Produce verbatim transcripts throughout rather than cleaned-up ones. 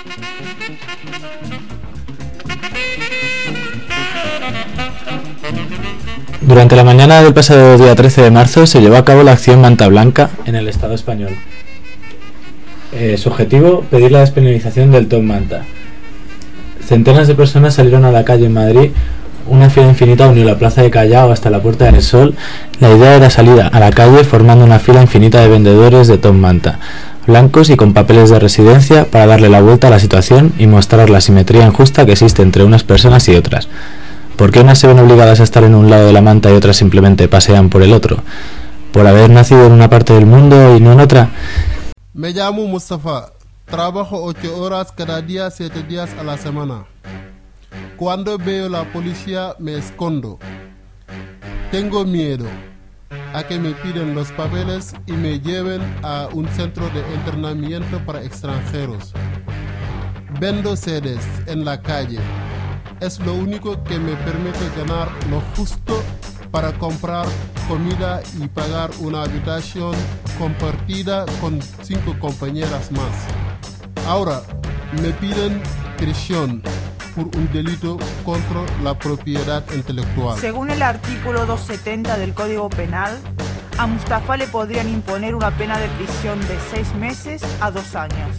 Durante la mañana del pasado día trece de marzo se llevó a cabo la acción Manta Blanca en el Estado español. Eh, su objetivo, pedir la despenalización del top manta. Centenas de personas salieron a la calle en Madrid. Una fila infinita unió la plaza de Callao hasta la Puerta del Sol. La idea era salir a la calle formando una fila infinita de vendedores de top manta, blancos y con papeles de residencia, para darle la vuelta a la situación y mostrar la simetría injusta que existe entre unas personas y otras. ¿Por qué unas se ven obligadas a estar en un lado de la manta y otras simplemente pasean por el otro? ¿Por haber nacido en una parte del mundo y no en otra? Me llamo Mustafa. Trabajo ocho horas cada día, siete días a la semana. Cuando veo la policía me escondo. Tengo miedo a que me piden los papeles y me lleven a un centro de internamiento para extranjeros. Vendo C Ds en la calle. Es lo único que me permite ganar lo justo para comprar comida y pagar una habitación compartida con cinco compañeras más. Ahora me piden prisión por un delito contra la propiedad intelectual. Según el artículo doscientos setenta del Código Penal, a Mustafa le podrían imponer una pena de prisión de seis meses a dos años.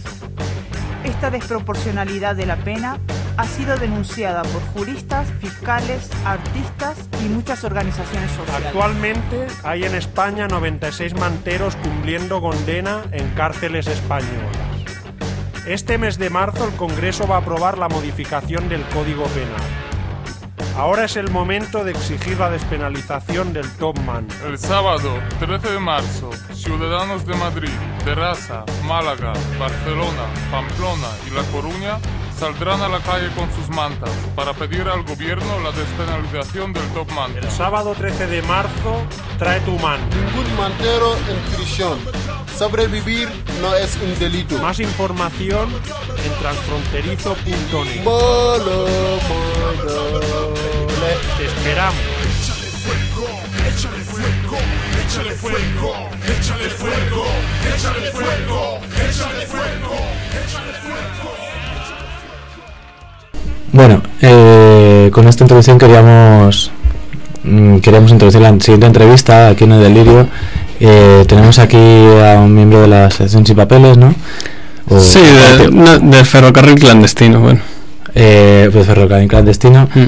Esta desproporcionalidad de la pena ha sido denunciada por juristas, fiscales, artistas y muchas organizaciones sociales. Actualmente hay en España noventa y seis manteros cumpliendo condena en cárceles españolas. Este mes de marzo el Congreso va a aprobar la modificación del Código Penal. Ahora es el momento de exigir la despenalización del top man. El sábado trece de marzo, ciudadanos de Madrid, Terrassa, Málaga, Barcelona, Pamplona y La Coruña saldrán a la calle con sus mantas para pedir al gobierno la despenalización del top manta. El sábado trece de marzo, trae tu manta. Ningún mantero en prisión. Sobrevivir no es un delito. Más información en transfronterizo punto net. Bolo, bolo. Te esperamos. Échale fuego, échale fuego, échale fuego, échale fuego, échale fuego, échale fuego, échale fuego. Bueno, eh, con esta introducción queríamos mm, queríamos introducir la siguiente entrevista aquí en el Delirio. Eh, tenemos aquí a un miembro de la Asociación Sin Papeles, ¿no? O, sí, de, no, del ferrocarril clandestino, bueno. Eh, pues ferrocarril clandestino. Mm.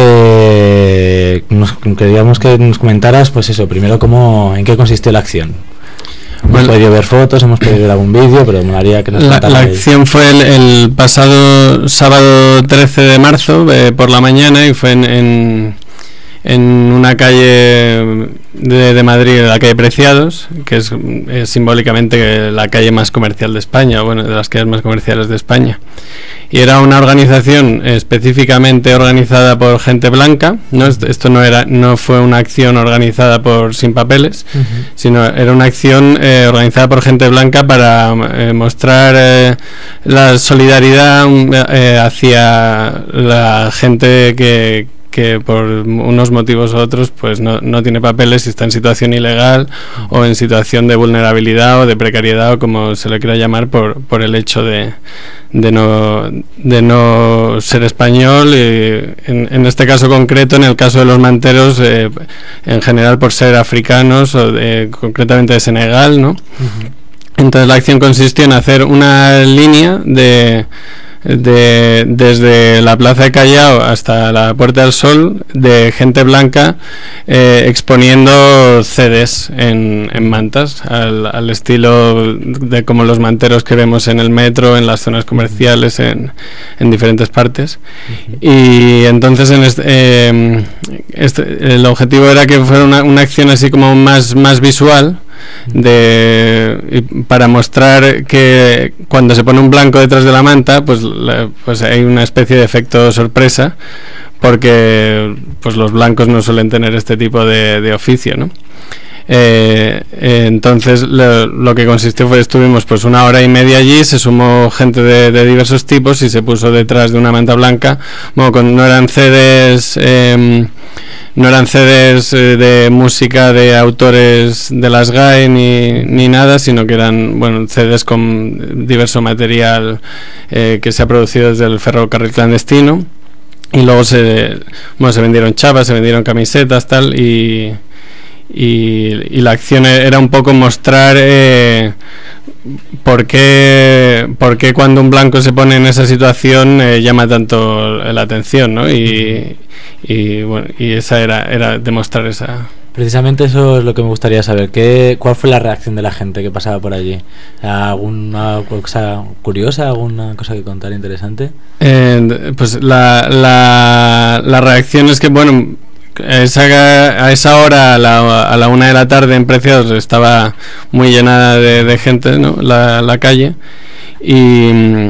Eh, nos, queríamos que nos comentaras, pues eso, primero cómo, en qué consistió la acción. Hemos bueno, podido ver fotos, hemos podido ver algún vídeo, pero me molaría que nos La, la acción fue el, el pasado sábado trece de marzo eh, por la mañana y fue en, en, en una calle de, de Madrid, la calle Preciados, que es, es simbólicamente la calle más comercial de España, bueno, de las calles más comerciales de España. Y era una organización específicamente organizada por gente blanca, ¿no? Esto no era, no fue una acción organizada por Sin Papeles, uh-huh. sino era una acción eh, organizada por gente blanca para eh, mostrar eh, la solidaridad eh, hacia la gente que que por unos motivos u otros pues no, no tiene papeles y está en situación ilegal o en situación de vulnerabilidad o de precariedad o como se le quiera llamar por, por el hecho de, de, no, de no ser español y en, en este caso concreto, en el caso de los manteros eh, en general por ser africanos o de, concretamente de Senegal, ¿no? Uh-huh. Entonces la acción consistió en hacer una línea de De, desde la Plaza de Callao hasta la Puerta del Sol de gente blanca eh, exponiendo C Ds en, en mantas al, al estilo de como los manteros que vemos en el metro, en las zonas comerciales, en, en diferentes partes. Uh-huh. Y entonces en este, eh, este, el objetivo era que fuera una, una acción así como más, más visual, de para mostrar que cuando se pone un blanco detrás de la manta pues, la, pues hay una especie de efecto sorpresa porque pues los blancos no suelen tener este tipo de, de oficio, ¿no? Eh, eh, entonces lo, lo que consistió fue, estuvimos pues una hora y media allí, se sumó gente de, de diversos tipos y se puso detrás de una manta blanca. Bueno, con, no eran C Ds, eh, no eran C Ds eh, de música de autores de las G A E ni, ni nada, sino que eran, bueno, C Ds con diverso material eh, que se ha producido desde el ferrocarril clandestino. Y luego se, bueno, se vendieron chapas, se vendieron camisetas, tal, y, y, y la acción era un poco mostrar eh, por qué, por qué cuando un blanco se pone en esa situación eh, llama tanto la atención, ¿no? Y, y bueno, y esa era, era demostrar esa... Precisamente eso es lo que me gustaría saber. ¿Qué, ¿Cuál fue la reacción de la gente que pasaba por allí? ¿Alguna cosa curiosa? ¿Alguna cosa que contar interesante? Eh, pues la, la, la reacción es que, bueno, a esa, a esa hora, a la, a la una de la tarde en Preciados, estaba muy llena de, de gente, ¿no? La, la calle. Y...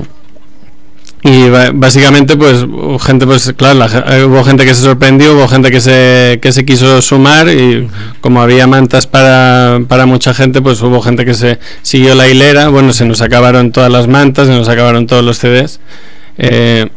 Y básicamente pues gente pues claro la, hubo gente que se sorprendió, hubo gente que se que se quiso sumar y uh-huh. Como había mantas para, para mucha gente, pues hubo gente que se siguió la hilera. Bueno, se nos acabaron todas las mantas, se nos acabaron todos los C Ds eh,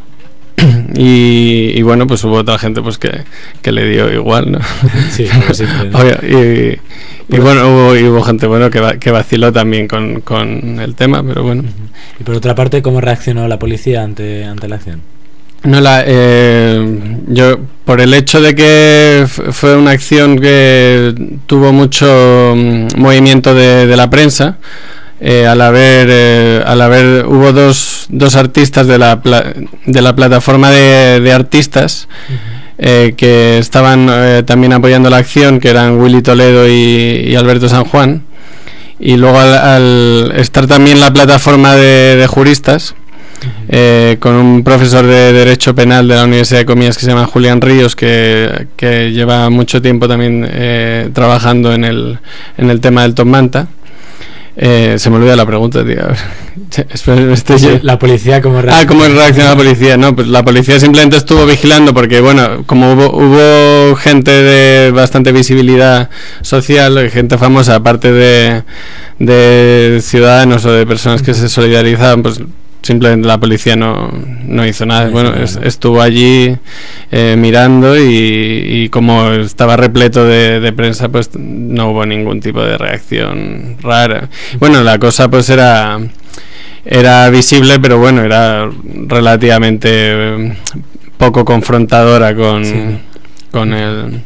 y, y bueno, pues hubo otra gente pues que, que le dio igual, ¿no? Sí, sí, y, y bueno, hubo, y hubo gente bueno que, que vaciló también con, con el tema, pero bueno. Y por otra parte, ¿cómo reaccionó la policía ante, ante la acción? No, la, eh, yo, por el hecho de que f- fue una acción que tuvo mucho um, movimiento de, de la prensa, eh, al haber, eh, al haber hubo dos, dos artistas de la, pla- de la plataforma de, de artistas, uh-huh. Eh, que estaban eh, también apoyando la acción, que eran Willy Toledo y, y Alberto San Juan, y luego al, al estar también la plataforma de, de juristas, uh-huh. eh, con un profesor de Derecho Penal de la Universidad de Comillas que se llama Julián Ríos, que, que lleva mucho tiempo también eh, trabajando en el, en el tema del Top Manta. Eh, se me olvida la pregunta, tío. Espera, este sí, la policía cómo reacciona. Ah, ¿cómo reacciona la policía? No, pues la policía simplemente estuvo vigilando porque, bueno, como hubo, hubo gente de bastante visibilidad social, gente famosa, aparte de, de ciudadanos o de personas que se solidarizaban, pues simplemente la policía no, no hizo nada. No bueno, es, estuvo allí eh, mirando y, y como estaba repleto de, de prensa, pues no hubo ningún tipo de reacción rara. Bueno, la cosa pues era era visible, pero bueno, era relativamente poco confrontadora con, sí. con el...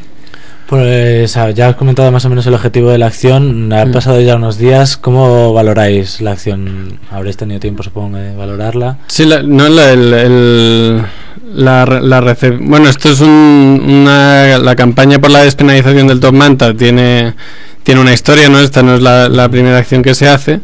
Pues ya has comentado más o menos el objetivo de la acción. Han pasado ya unos días. ¿Cómo valoráis la acción? ¿Habréis tenido tiempo, supongo, de valorarla? Sí, la, no, la, el, el, la, la recep- bueno, esto es un, una, la campaña por la despenalización del Top Manta tiene, tiene una historia, ¿no? Esta no es la, la primera acción que se hace.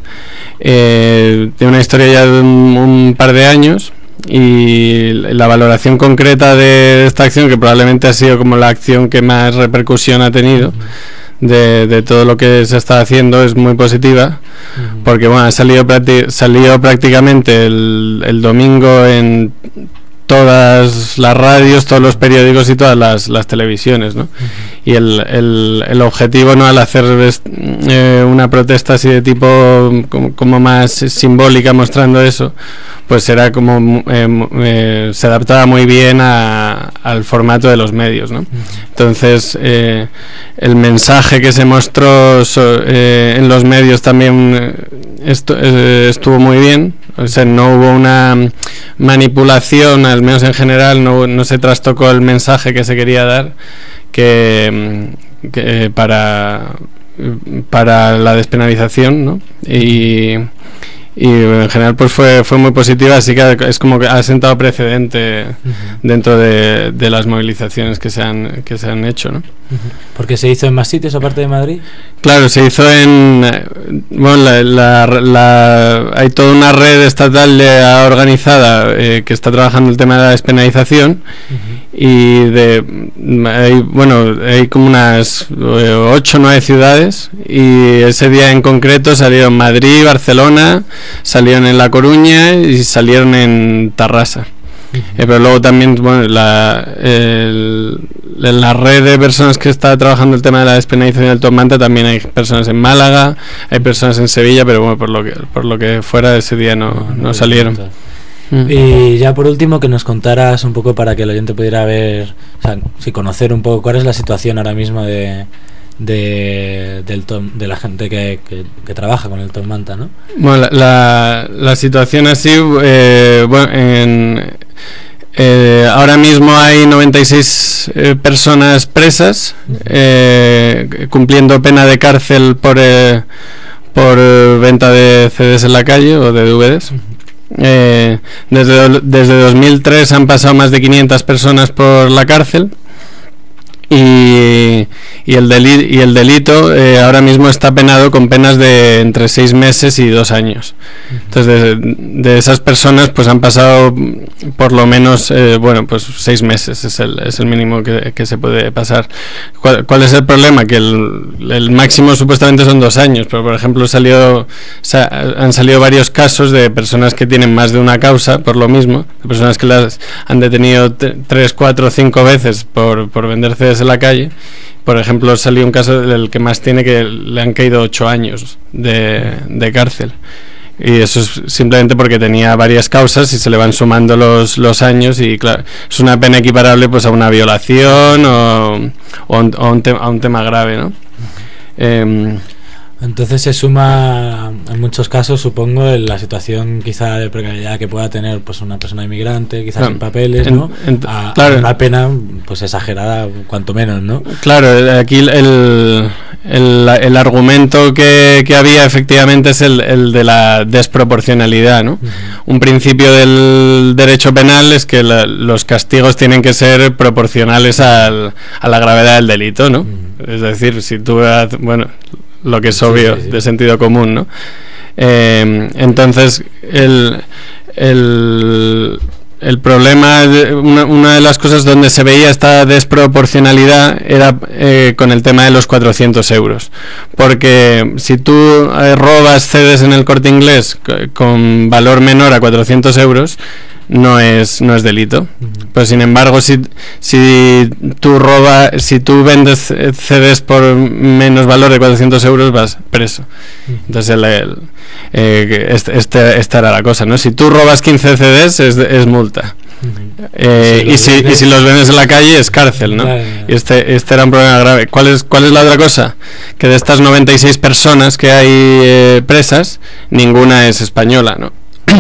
Eh, tiene una historia ya de un, un par de años. Y la valoración concreta de esta acción, que probablemente ha sido como la acción que más repercusión ha tenido de, de todo lo que se está haciendo, es muy positiva, uh-huh. porque bueno, ha salido, prácti- salió prácticamente el, el domingo en todas las radios, todos los periódicos y todas las, las televisiones, ¿no? Uh-huh. Y el, el, el objetivo, ¿no?, al hacer eh, una protesta así de tipo como, como más simbólica mostrando eso, pues era como eh, eh, se adaptaba muy bien a, al formato de los medios, ¿no? Uh-huh. Entonces eh, el mensaje que se mostró so, eh, en los medios también estu- eh, estuvo muy bien. O sea, no hubo una manipulación, al menos en general, no, no se trastocó el mensaje que se quería dar, que, que para para la despenalización, ¿no? Y y en general pues fue fue muy positiva, así que es como que ha sentado precedente uh-huh. dentro de, de las movilizaciones que se han que se han hecho, ¿no? Uh-huh. ¿Porque se hizo en más sitios aparte de Madrid? Claro, se hizo en bueno la, la, la hay toda una red estatal de, organizada eh, que está trabajando el tema de la despenalización. Uh-huh. Y de hay, bueno hay como unas eh, ocho o nueve ciudades, y ese día en concreto salieron Madrid, Barcelona, salieron en La Coruña y salieron en Tarrasa. Uh-huh. Eh, pero luego también, bueno, la, el, la red de personas que está trabajando el tema de la despenalización del top manta, también hay personas en Málaga, hay personas en Sevilla, pero bueno, por lo que por lo que fuera ese día no, no, no, no salieron. Mm. Y ya por último, que nos contaras un poco para que el oyente pudiera ver, o sea, sí, conocer un poco cuál es la situación ahora mismo de de del tom, de la gente que, que, que trabaja con el top manta, ¿no? Bueno, la, la, la situación así, eh, bueno, en, eh, ahora mismo hay noventa y seis eh, personas presas, eh, cumpliendo pena de cárcel por eh, por venta de C Ds en la calle o de D V Ds. Eh, desde, desde dos mil tres han pasado más de quinientas personas por la cárcel. Y, y, el delito, y el delito eh, ahora mismo está penado con penas de entre seis meses y dos años. Entonces, de, de esas personas, pues han pasado por lo menos, eh, bueno, pues seis meses es el, es el mínimo que, que se puede pasar. ¿Cuál, cuál es el problema? Que el, el máximo supuestamente son dos años, pero por ejemplo salió, sa, han salido varios casos de personas que tienen más de una causa por lo mismo, de personas que las han detenido t- tres, cuatro, cinco veces por, por vender C Ds en la calle. Por ejemplo, salió un caso del que más tiene, que le han caído ocho años de, de cárcel, y eso es simplemente porque tenía varias causas y se le van sumando los, los años, y claro, es una pena equiparable pues a una violación o, o, un, o un, te, a un tema grave, ¿no? Eh, Entonces se suma en muchos casos, supongo, en la situación quizá de precariedad que pueda tener pues una persona inmigrante, quizás claro, sin papeles, en, ¿no? En, a, claro. a una pena pues exagerada, cuanto menos, ¿no? Claro, aquí el, el, el, el argumento que, que había efectivamente es el, el de la desproporcionalidad, ¿no? Uh-huh. Un principio del derecho penal es que la, los castigos tienen que ser proporcionales al, a la gravedad del delito, ¿no? Uh-huh. Es decir, si tú, bueno, lo que es obvio, sí, sí, sí, de sentido común, ¿no? Eh, entonces, el, el, el problema, de, una, una de las cosas donde se veía esta desproporcionalidad era eh, con el tema de los cuatrocientos euros. Porque si tú eh, robas C Ds en el Corte Inglés c- con valor menor a cuatrocientos euros, no es no es delito. Uh-huh. Pero sin embargo, si si tú robas, si tú vendes C Ds por menos valor de cuatrocientos euros, vas preso. Uh-huh. Entonces el, el, eh, este, este, esta era la cosa, ¿no? Si tú robas quince C Ds es, es multa. Uh-huh. Eh, si y, si, y si los vendes en la calle es cárcel, ¿no? Claro. Y este este era un problema grave. ¿Cuál es cuál es la otra cosa? Que de estas noventa y seis personas que hay eh, presas, ninguna es española, ¿no?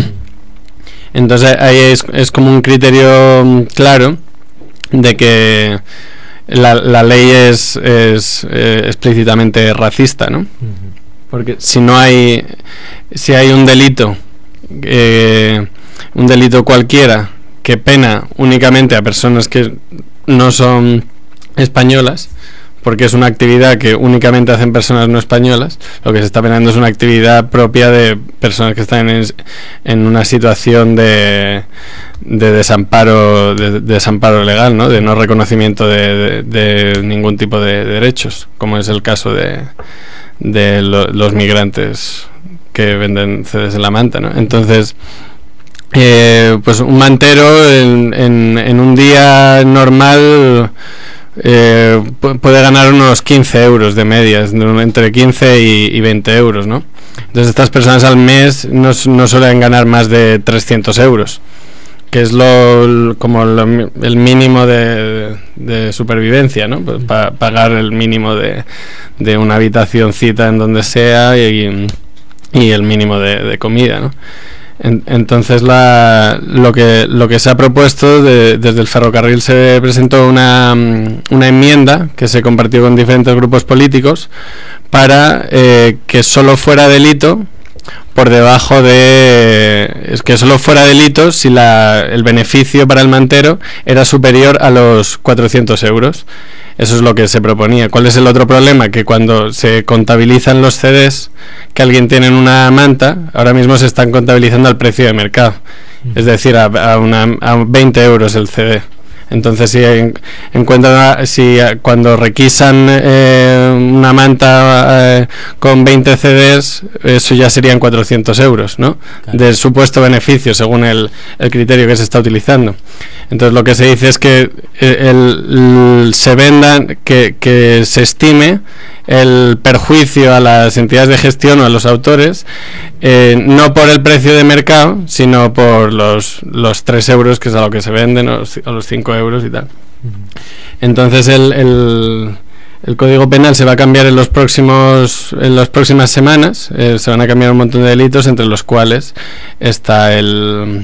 Entonces ahí es, es como un criterio claro de que la, la ley es, es eh, explícitamente racista, ¿no? Uh-huh. Porque si no hay, si hay un delito, eh, un delito cualquiera que pena únicamente a personas que no son españolas, porque es una actividad que únicamente hacen personas no españolas, lo que se está penando es una actividad propia de personas que están en, en una situación de, de desamparo de, de desamparo legal, ¿no? De no reconocimiento de, de, de ningún tipo de derechos, como es el caso de, de lo, los migrantes que venden C Ds en la manta, ¿no? Entonces, eh, pues un mantero en, en, en un día normal Eh, puede ganar unos quince euros de medias, entre quince y, y veinte euros, ¿no? Entonces estas personas al mes no, no suelen ganar más de trescientos euros, que es lo como lo, el mínimo de, de supervivencia, ¿no? Pues pa, pagar el mínimo de, de una habitacioncita en donde sea y, y el mínimo de, de comida, ¿no? En, entonces la, lo que lo que se ha propuesto de, desde el ferrocarril, se presentó una, una enmienda que se compartió con diferentes grupos políticos para eh, que solo fuera delito por debajo de es que solo fuera delito si la, el beneficio para el mantero era superior a los cuatrocientos euros. Eso es lo que se proponía. ¿Cuál es el otro problema? Que cuando se contabilizan los C Ds que alguien tiene en una manta, ahora mismo se están contabilizando al precio de mercado. Es decir, a, a, una, a veinte euros el C D. Entonces, si en, encuentran, si cuando requisan eh, una manta eh, con veinte C Ds, eso ya serían cuatrocientos euros, ¿no? Claro. Del supuesto beneficio, según el, el criterio que se está utilizando. Entonces, lo que se dice es que el, el, se vendan, que, que se estime el perjuicio a las entidades de gestión o a los autores, eh, no por el precio de mercado, sino por los, los tres euros, que es a lo que se venden, o, o los cinco euros y tal. Uh-huh. Entonces el, el, el Código Penal se va a cambiar en los próximos en las próximas semanas, eh, se van a cambiar un montón de delitos, entre los cuales está el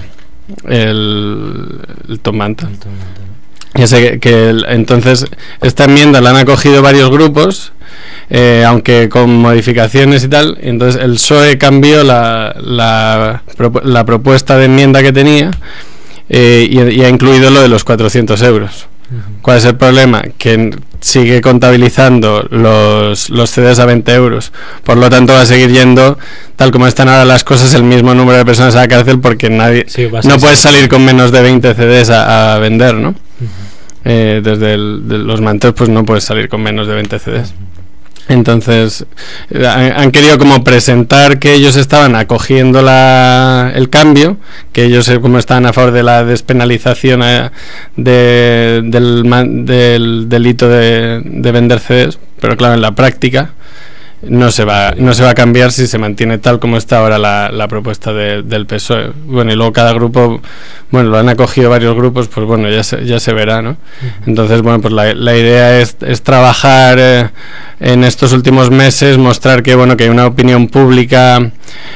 el, el Top Manta. Ya sé que, que el, entonces esta enmienda la han acogido varios grupos, eh, aunque con modificaciones y tal. Entonces el P S O E cambió la, la, la propuesta de enmienda que tenía, eh, y, y ha incluido lo de los cuatrocientos euros. Uh-huh. ¿Cuál es el problema? Que sigue contabilizando los, los C Ds a veinte euros. Por lo tanto, va a seguir yendo, tal como están ahora las cosas, el mismo número de personas a la cárcel, porque nadie sí, no puedes salir con menos de veinte C Ds a, a vender, ¿no? Uh-huh. Eh, desde el, de los manteos, pues no puedes salir con menos de veinte C Ds. Uh-huh. Entonces han, han querido como presentar que ellos estaban acogiendo la, el cambio, que ellos como estaban a favor de la despenalización eh, de, del, del delito de, de vender C Ds, pero claro, en la práctica no se va no se va a cambiar si se mantiene tal como está ahora la, la propuesta de, del P S O E. Bueno, y luego cada grupo, bueno, lo han acogido varios grupos, pues bueno, ya se, ya se verá, ¿no? Uh-huh. Entonces, bueno, pues la, la idea es, es trabajar eh, en estos últimos meses, mostrar que, bueno, que hay una opinión pública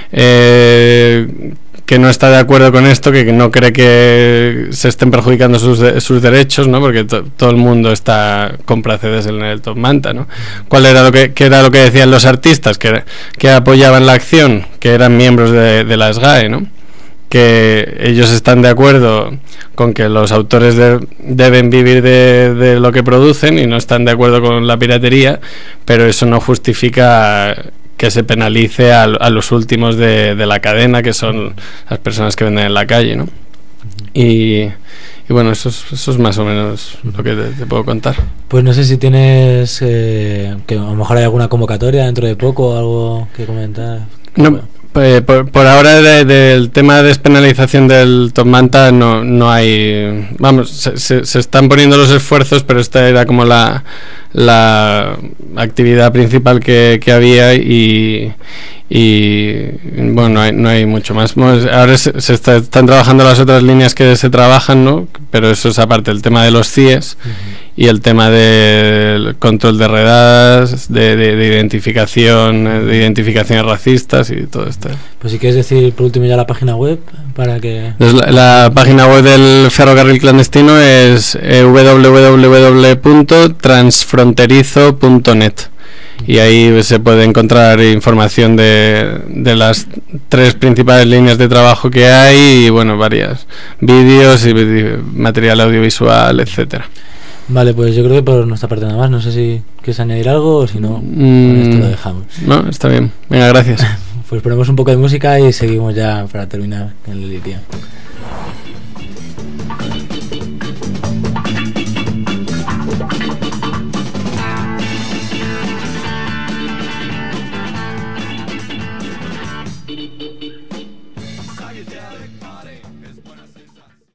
eh, que no está de acuerdo con esto, que no cree que se estén perjudicando sus, de, sus derechos, ¿no? Porque to, todo el mundo está compra C Ds en el Top Manta, ¿no? ¿Cuál era lo que, qué era lo que decían los artistas que, que apoyaban la acción? Que eran miembros de, de la S G A E, ¿no? Que ellos están de acuerdo con que los autores de, deben vivir de, de lo que producen, y no están de acuerdo con la piratería, pero eso no justifica que se penalice a, a los últimos de, de la cadena, que son las personas que venden en la calle, ¿no? Y, y bueno, eso es, eso es más o menos lo que te, te puedo contar. Pues no sé si tienes, eh, que a lo mejor hay alguna convocatoria dentro de poco o algo que comentar. No, eh, por, por ahora de, del tema de despenalización del Top Manta no, no hay, vamos, se, se, se están poniendo los esfuerzos, pero esta era como la la actividad principal que, que había, y, y bueno, no hay, no hay mucho más. Ahora se, se está, están trabajando las otras líneas que se trabajan, ¿no? Pero eso es aparte, el tema de los C I E S, uh-huh, y el tema del control de redadas, de, de, de identificación, de identificaciones racistas y todo esto. Pues si quieres decir por último ya la página web para que... La, la página web del ferrocarril clandestino es eh, doble u doble u doble u punto transfronterizo punto net, y ahí se puede encontrar información de, de las tres principales líneas de trabajo que hay, y bueno, varias vídeos y material audiovisual, etcétera. Vale, pues yo creo que por nuestra parte nada más. No sé si quieres añadir algo o si no, mm, con esto lo dejamos. No, está bien. Venga, gracias. Pues ponemos un poco de música y seguimos ya para terminar el litio.